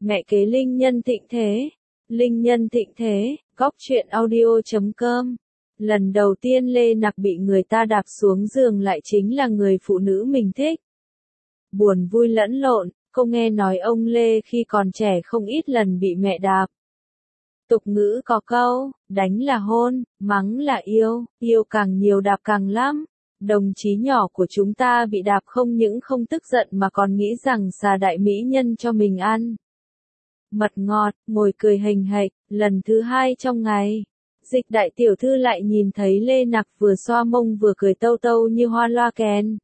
Mẹ kế linh nhân thịnh thế. Linh nhân thịnh thế, góc truyện audio.com. Lần đầu tiên Lê Nặc bị người ta đạp xuống giường lại chính là người phụ nữ mình thích. Buồn vui lẫn lộn, cô nghe nói ông Lê khi còn trẻ không ít lần bị mẹ đạp. Tục ngữ có câu, đánh là hôn, mắng là yêu, yêu càng nhiều đạp càng lắm. Đồng chí nhỏ của chúng ta bị đạp không những không tức giận mà còn nghĩ rằng xà đại mỹ nhân cho mình ăn. Mật ngọt, ngồi cười hình hạch, lần thứ hai trong ngày. Dịch đại tiểu thư lại nhìn thấy Lê Nặc vừa xoa mông vừa cười tâu tâu như hoa loa kèn.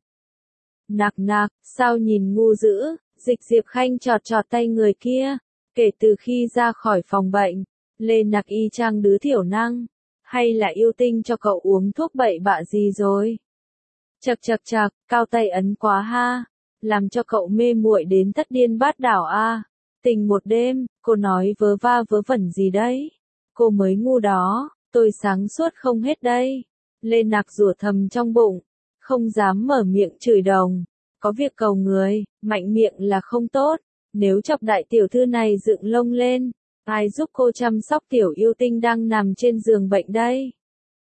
Nặc nặc, sao nhìn ngu dữ, Dịch Diệp Khanh chọt chọt tay người kia. Kể từ khi ra khỏi phòng bệnh, Lê Nặc y chang đứa thiểu năng. Hay là yêu tinh cho cậu uống thuốc bậy bạ gì rồi? Chật chật chật, cao tay ấn quá ha. Làm cho cậu mê muội đến thất điên bát đảo a. Tình một đêm, cô nói vớ va vớ vẩn gì đấy? Cô mới ngu đó, tôi sáng suốt không hết đây. Lê Nặc rủa thầm trong bụng, không dám mở miệng chửi đồng. Có việc cầu người, mạnh miệng là không tốt. Nếu chọc đại tiểu thư này dựng lông lên, ai giúp cô chăm sóc tiểu yêu tinh đang nằm trên giường bệnh đây?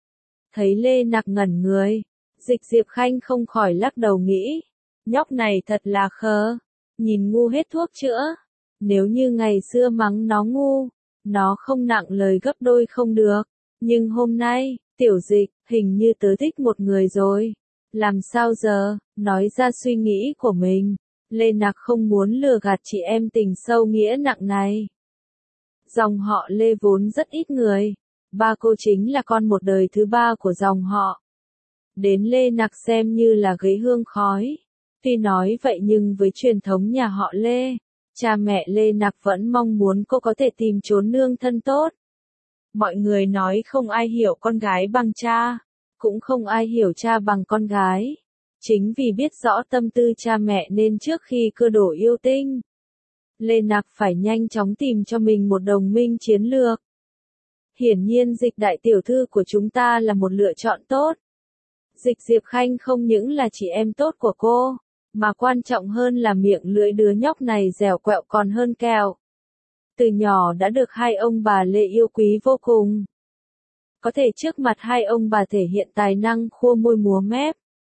Thấy Lê Nặc ngẩn người, Dịch Diệp Khanh không khỏi lắc đầu nghĩ, nhóc này thật là khờ, nhìn ngu hết thuốc chữa. Nếu như ngày xưa mắng nó ngu, nó không nặng lời gấp đôi không được. Nhưng hôm nay, tiểu Dịch, hình như tớ thích một người rồi. Làm sao giờ, nói ra suy nghĩ của mình. Lê Nặc không muốn lừa gạt chị em tình sâu nghĩa nặng này. Dòng họ Lê vốn rất ít người. Ba cô chính là con một đời thứ ba của dòng họ. Đến Lê Nặc xem như là gấy hương khói. Tuy nói vậy nhưng với truyền thống nhà họ Lê, cha mẹ Lê Nặc vẫn mong muốn cô có thể tìm chốn nương thân tốt. Mọi người nói không ai hiểu con gái bằng cha, cũng không ai hiểu cha bằng con gái. Chính vì biết rõ tâm tư cha mẹ nên trước khi cưa đổ yêu tinh, Lê Nặc phải nhanh chóng tìm cho mình một đồng minh chiến lược. Hiển nhiên Dịch đại tiểu thư của chúng ta là một lựa chọn tốt. Dịch Diệp Khanh không những là chị em tốt của cô, mà quan trọng hơn là miệng lưỡi đứa nhóc này dẻo quẹo còn hơn kẹo. Từ nhỏ đã được hai ông bà Lê yêu quý vô cùng. Có thể trước mặt hai ông bà thể hiện tài năng khua môi múa mép.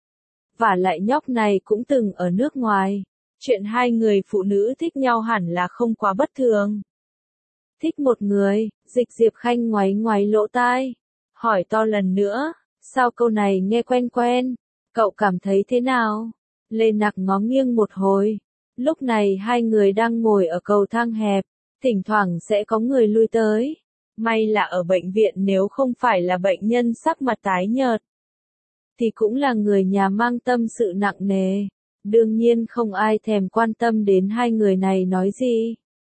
Vả lại nhóc này cũng từng ở nước ngoài. Chuyện hai người phụ nữ thích nhau hẳn là không quá bất thường. Thích một người, Dịch Diệp Khanh ngoáy ngoáy lỗ tai. Hỏi to lần nữa, sao câu này nghe quen quen? Cậu cảm thấy thế nào? Lê Nặc ngó nghiêng một hồi. Lúc này hai người đang ngồi ở cầu thang hẹp. Thỉnh thoảng sẽ có người lui tới. May là ở bệnh viện nếu không phải là bệnh nhân sắc mặt tái nhợt, thì cũng là người nhà mang tâm sự nặng nề. Đương nhiên không ai thèm quan tâm đến hai người này nói gì.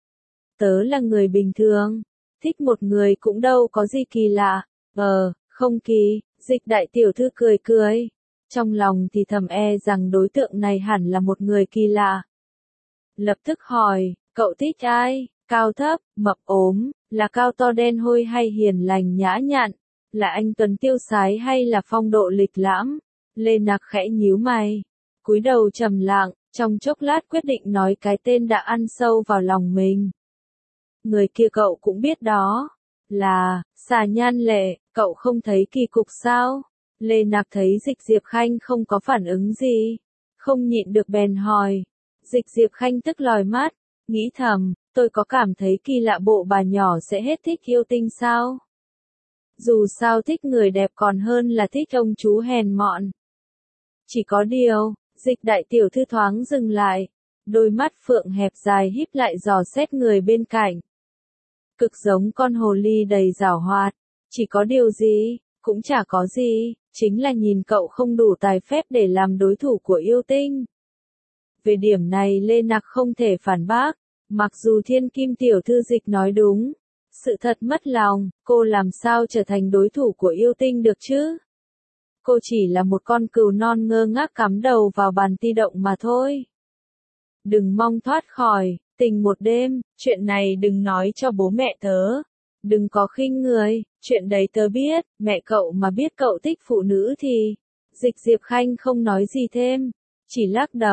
Tớ là người bình thường, thích một người cũng đâu có gì kỳ lạ. Không kỳ, Dịch đại tiểu thư cười cười. Trong lòng thì thầm rằng đối tượng này hẳn là một người kỳ lạ. Lập tức hỏi, cậu thích ai? Cao thấp, mập ốm, là cao to đen hôi hay hiền lành nhã nhặn, là anh tuấn tiêu sái hay là phong độ lịch lãm? Lê Nặc khẽ nhíu mày, cúi đầu trầm lặng, trong chốc lát quyết định nói cái tên đã ăn sâu vào lòng mình. Người kia cậu cũng biết đó, là Xà Nhan Lệ, cậu không thấy kỳ cục sao? Lê Nặc thấy Dịch Diệp Khanh không có phản ứng gì, không nhịn được bèn hỏi. Dịch Diệp Khanh tức lòi mắt, nghĩ thầm, tôi có cảm thấy kỳ lạ bộ bà nhỏ sẽ hết thích yêu tinh sao? Dù sao thích người đẹp còn hơn là thích ông chú hèn mọn. Chỉ có điều, Dịch đại tiểu thư thoáng dừng lại, đôi mắt phượng hẹp dài híp lại dò xét người bên cạnh. Cực giống con hồ ly đầy giảo hoạt, chỉ có điều gì, cũng chả có gì, chính là nhìn cậu không đủ tài phép để làm đối thủ của yêu tinh. Về điểm này Lê Nặc không thể phản bác, mặc dù thiên kim tiểu thư Dịch nói đúng. Sự thật mất lòng, cô làm sao trở thành đối thủ của yêu tinh được chứ? Cô chỉ là một con cừu non ngơ ngác cắm đầu vào bàn di động mà thôi. Đừng mong thoát khỏi, tình một đêm, chuyện này đừng nói cho bố mẹ tớ. Đừng có khinh người, chuyện đấy tớ biết, mẹ cậu mà biết cậu thích phụ nữ thì... Dịch Diệp Khanh không nói gì thêm, chỉ lắc đầu,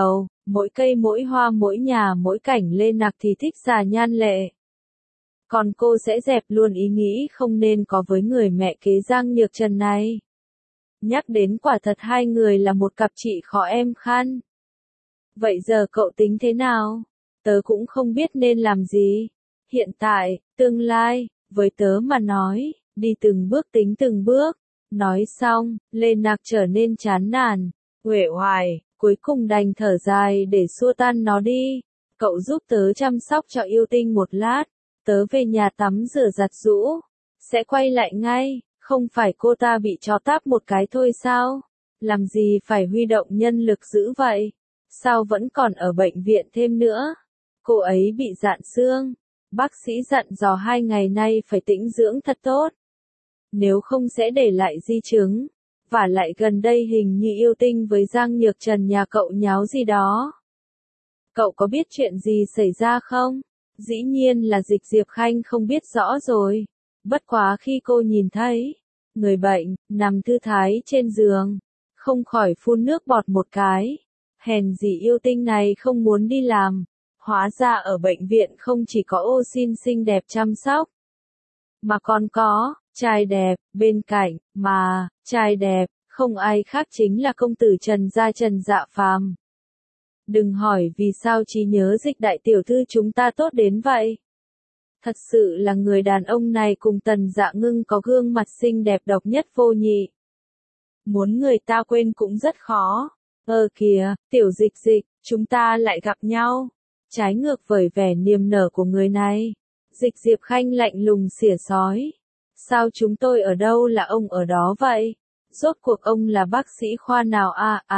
Mỗi cây mỗi hoa mỗi nhà mỗi cảnh Lê Nặc thì thích Già Nhan Lệ. Còn cô sẽ dẹp luôn ý nghĩ không nên có với người mẹ kế Giang Nhược Trần này. Nhắc đến quả thật hai người là một cặp chị khó em khăn. Vậy giờ cậu tính thế nào? Tớ cũng không biết nên làm gì. Hiện tại, tương lai, với tớ mà nói, đi từng bước tính từng bước. Nói xong, Lê Nặc trở nên chán nản, uể oải, cuối cùng đành thở dài để xua tan nó đi. Cậu giúp tớ chăm sóc cho yêu tinh một lát. Tớ về nhà tắm rửa giặt giũ. Sẽ quay lại ngay, không phải cô ta bị chó táp một cái thôi sao? Làm gì phải huy động nhân lực dữ vậy? Sao vẫn còn ở bệnh viện thêm nữa? Cô ấy bị rạn xương. Bác sĩ dặn dò 2 ngày nay phải tĩnh dưỡng thật tốt. Nếu không sẽ để lại di chứng. Vả lại gần đây hình như yêu tinh với Giang Nhược Trần nhà cậu nháo gì đó. Cậu có biết chuyện gì xảy ra không? Dĩ nhiên là Dịch Diệp Khanh không biết rõ rồi. Bất quá khi cô nhìn thấy người bệnh nằm thư thái trên giường, không khỏi phun nước bọt một cái. Hèn gì yêu tinh này không muốn đi làm. Hóa ra ở bệnh viện không chỉ có ô xin xinh đẹp chăm sóc, mà còn có trai đẹp bên cạnh, mà trai đẹp không ai khác chính là công tử Trần gia Trần Dạ Phàm. Đừng hỏi vì sao trí nhớ Dịch đại tiểu thư chúng ta tốt đến vậy. Thật sự là người đàn ông này cùng Tần Dạ Ngưng có gương mặt xinh đẹp độc nhất vô nhị. Muốn người ta quên cũng rất khó. Kìa, tiểu Dịch Dịch, chúng ta lại gặp nhau. Trái ngược với vẻ niềm nở của người này. Dịch Diệp Khanh lạnh lùng xỉa xói. Sao chúng tôi ở đâu là ông ở đó vậy? Rốt cuộc ông là bác sĩ khoa nào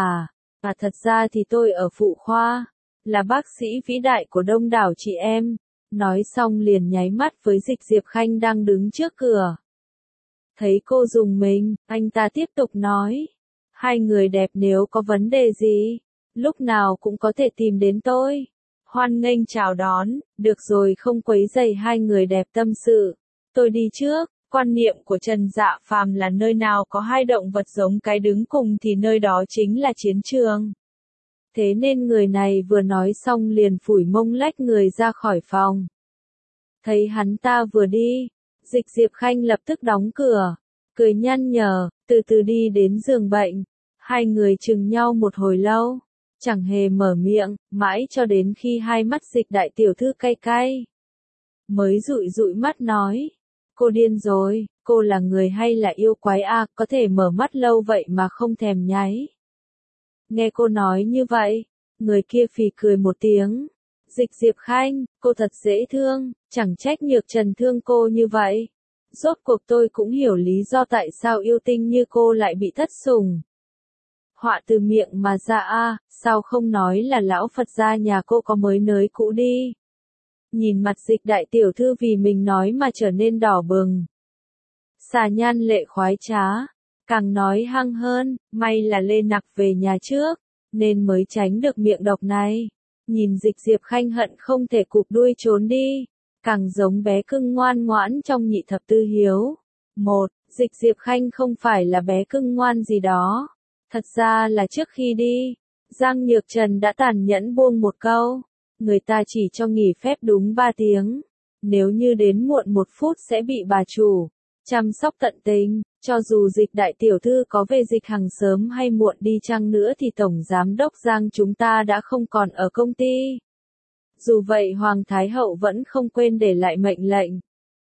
thật ra thì tôi ở phụ khoa. Là bác sĩ vĩ đại của đông đảo chị em. Nói xong liền nháy mắt với Dịch Diệp Khanh đang đứng trước cửa. Thấy cô dùng mình, anh ta tiếp tục nói. Hai người đẹp nếu có vấn đề gì, lúc nào cũng có thể tìm đến tôi. Hoan nghênh chào đón, được rồi không quấy rầy hai người đẹp tâm sự. Tôi đi trước, quan niệm của Trần Dạ Phàm là nơi nào có hai động vật giống cái đứng cùng thì nơi đó chính là chiến trường. Thế nên người này vừa nói xong liền phủi mông lách người ra khỏi phòng. Thấy hắn ta vừa đi, Dịch Diệp Khanh lập tức đóng cửa, cười nhăn nhở, từ từ đi đến giường bệnh. Hai người chừng nhau một hồi lâu, chẳng hề mở miệng, mãi cho đến khi hai mắt Dịch đại tiểu thư cay cay. Mới dụi dụi mắt nói, cô điên rồi, cô là người hay là yêu quái có thể mở mắt lâu vậy mà không thèm nháy. Nghe cô nói như vậy, người kia phì cười một tiếng. Dịch Diệp Khanh, cô thật dễ thương, chẳng trách Nhược Trần thương cô như vậy. Rốt cuộc tôi cũng hiểu lý do tại sao yêu tinh như cô lại bị thất sủng. Họa từ miệng mà ra sao không nói là lão Phật gia nhà cô có mới nới cũ đi. Nhìn mặt Dịch đại tiểu thư vì mình nói mà trở nên đỏ bừng. Xà Nhan Lệ khoái trá, càng nói hăng hơn, may là Lê Nặc về nhà trước, nên mới tránh được miệng độc này. Nhìn Dịch Diệp Khanh hận không thể cụp đuôi trốn đi, càng giống bé cưng ngoan ngoãn trong nhị thập tứ hiếu. Dịch Diệp Khanh không phải là bé cưng ngoan gì đó. Thật ra là trước khi đi, Giang Nhược Trần đã tàn nhẫn buông một câu. Người ta chỉ cho nghỉ phép đúng 3 tiếng. Nếu như đến muộn 1 phút sẽ bị bà chủ chăm sóc tận tình. Cho dù Dịch đại tiểu thư có về Dịch Hằng sớm hay muộn đi chăng nữa thì Tổng Giám đốc Giang chúng ta đã không còn ở công ty. Dù vậy Hoàng Thái Hậu vẫn không quên để lại mệnh lệnh.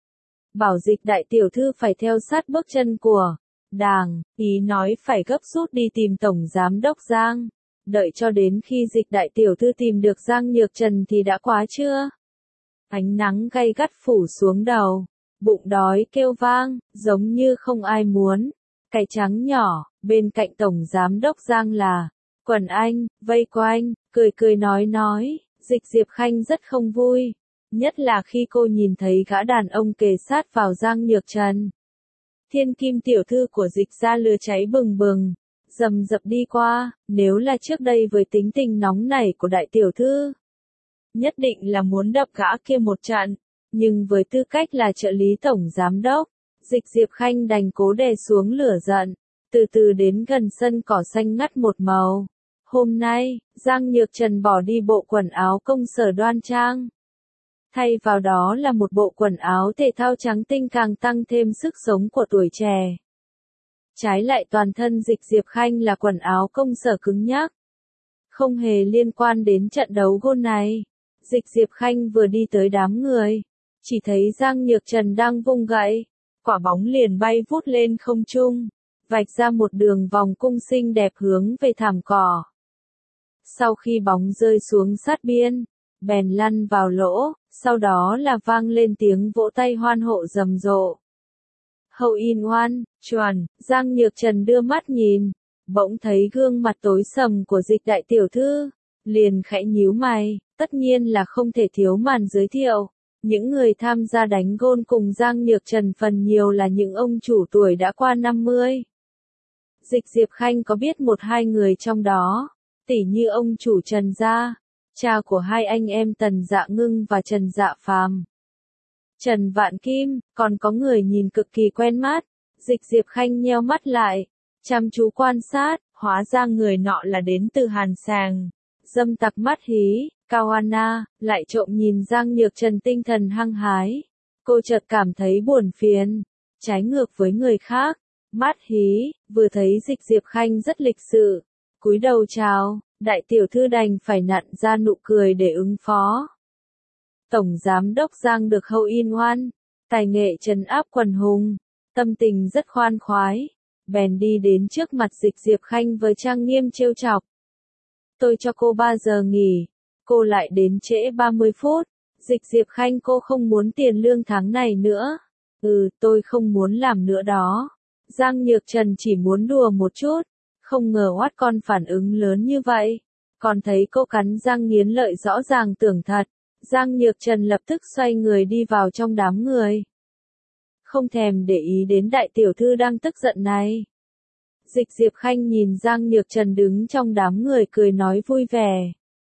Bảo Dịch đại tiểu thư phải theo sát bước chân của Đảng, ý nói phải gấp rút đi tìm Tổng Giám đốc Giang. Đợi cho đến khi Dịch đại tiểu thư tìm được Giang Nhược Trần thì đã quá trưa. Ánh nắng gay gắt phủ xuống đầu. Bụng đói kêu vang, giống như không ai muốn. Cái trắng nhỏ, bên cạnh Tổng Giám đốc Giang là Quần Anh, vây quanh, cười cười nói. Dịch Diệp Khanh rất không vui. Nhất là khi cô nhìn thấy gã đàn ông kề sát vào Giang Nhược Trần. Thiên kim tiểu thư của Dịch gia lửa cháy bừng bừng, rầm rập đi qua. Nếu là trước đây với tính tình nóng nảy của đại tiểu thư, nhất định là muốn đập gã kia một trận. Nhưng với tư cách là trợ lý Tổng Giám đốc, Dịch Diệp Khanh đành cố đè xuống lửa giận, từ từ đến gần sân cỏ xanh ngắt một màu. Hôm nay, Giang Nhược Trần bỏ đi bộ quần áo công sở đoan trang. Thay vào đó là một bộ quần áo thể thao trắng tinh càng tăng thêm sức sống của tuổi trẻ. Trái lại toàn thân Dịch Diệp Khanh là quần áo công sở cứng nhắc. Không hề liên quan đến trận đấu gôn này. Dịch Diệp Khanh vừa đi tới đám người. Chỉ thấy Giang Nhược Trần đang vung gậy. Quả bóng liền bay vút lên không trung. Vạch ra một đường vòng cung xinh đẹp hướng về thảm cỏ. Sau khi bóng rơi xuống sát biên, bèn lăn vào lỗ, sau đó là vang lên tiếng vỗ tay hoan hộ rầm rộ. Hậu in oan, chuẩn, Giang Nhược Trần đưa mắt nhìn, bỗng thấy gương mặt tối sầm của Dịch đại tiểu thư, liền khẽ nhíu mày, tất nhiên là không thể thiếu màn giới thiệu. Những người tham gia đánh gôn cùng Giang Nhược Trần phần nhiều là những ông chủ tuổi đã qua 50. Dịch Diệp Khanh có biết một hai người trong đó, tỉ như ông chủ Trần gia, cha của hai anh em Tần Dạ Ngưng và Trần Dạ Phàm. Trần Vạn Kim, còn có người nhìn cực kỳ quen mắt. Dịch Diệp Khanh nheo mắt lại, chăm chú quan sát, hóa ra người nọ là đến từ Hàn Sàng. Dâm tặc mắt hí, Cao Anna, lại trộm nhìn Giang Nhược Trần tinh thần hăng hái. Cô chợt cảm thấy buồn phiền, trái ngược với người khác. Mắt hí, vừa thấy Dịch Diệp Khanh rất lịch sự, cúi đầu chào, đại tiểu thư đành phải nặn ra nụ cười để ứng phó. Tổng giám đốc Giang được Hậu in oan, tài nghệ trấn áp quần hùng, tâm tình rất khoan khoái, bèn đi đến trước mặt Dịch Diệp Khanh với trang nghiêm trêu chọc. Tôi cho cô 3 giờ nghỉ, cô lại đến trễ 30 phút, Dịch Diệp Khanh cô không muốn tiền lương tháng này nữa. Tôi không muốn làm nữa đó. Giang Nhược Trần chỉ muốn đùa một chút, không ngờ oát con phản ứng lớn như vậy. Còn thấy cô cắn răng nghiến lợi rõ ràng tưởng thật. Giang Nhược Trần lập tức xoay người đi vào trong đám người. Không thèm để ý đến đại tiểu thư đang tức giận này. Dịch Diệp Khanh nhìn Giang Nhược Trần đứng trong đám người cười nói vui vẻ.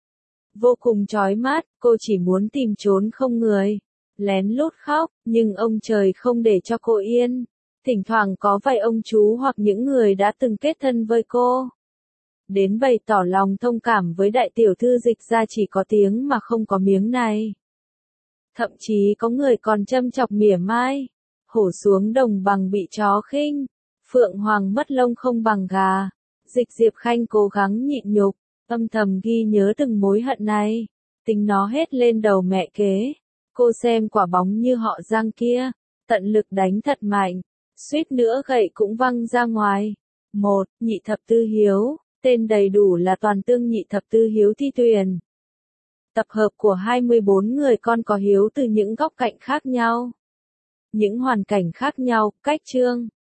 Vô cùng chói mắt, cô chỉ muốn tìm trốn không người. Lén lút khóc, nhưng ông trời không để cho cô yên. Thỉnh thoảng có vài ông chú hoặc những người đã từng kết thân với cô. Đến bày tỏ lòng thông cảm với đại tiểu thư Dịch ra chỉ có tiếng mà không có miếng này. Thậm chí có người còn châm chọc mỉa mai. Hổ xuống đồng bằng bị chó khinh. Phượng hoàng mất lông không bằng gà. Dịch Diệp Khanh cố gắng nhịn nhục, âm thầm ghi nhớ từng mối hận này. Tính nó hết lên đầu mẹ kế. Cô xem quả bóng như họ Giang kia. Tận lực đánh thật mạnh. Suýt nữa gậy cũng văng ra ngoài. Nhị thập tư hiếu. Tên đầy đủ là Toàn Tương Nhị Thập Tư Hiếu Thi Tuyền. Tập hợp của 24 người con có hiếu từ những góc cạnh khác nhau. Những hoàn cảnh khác nhau, cách chương.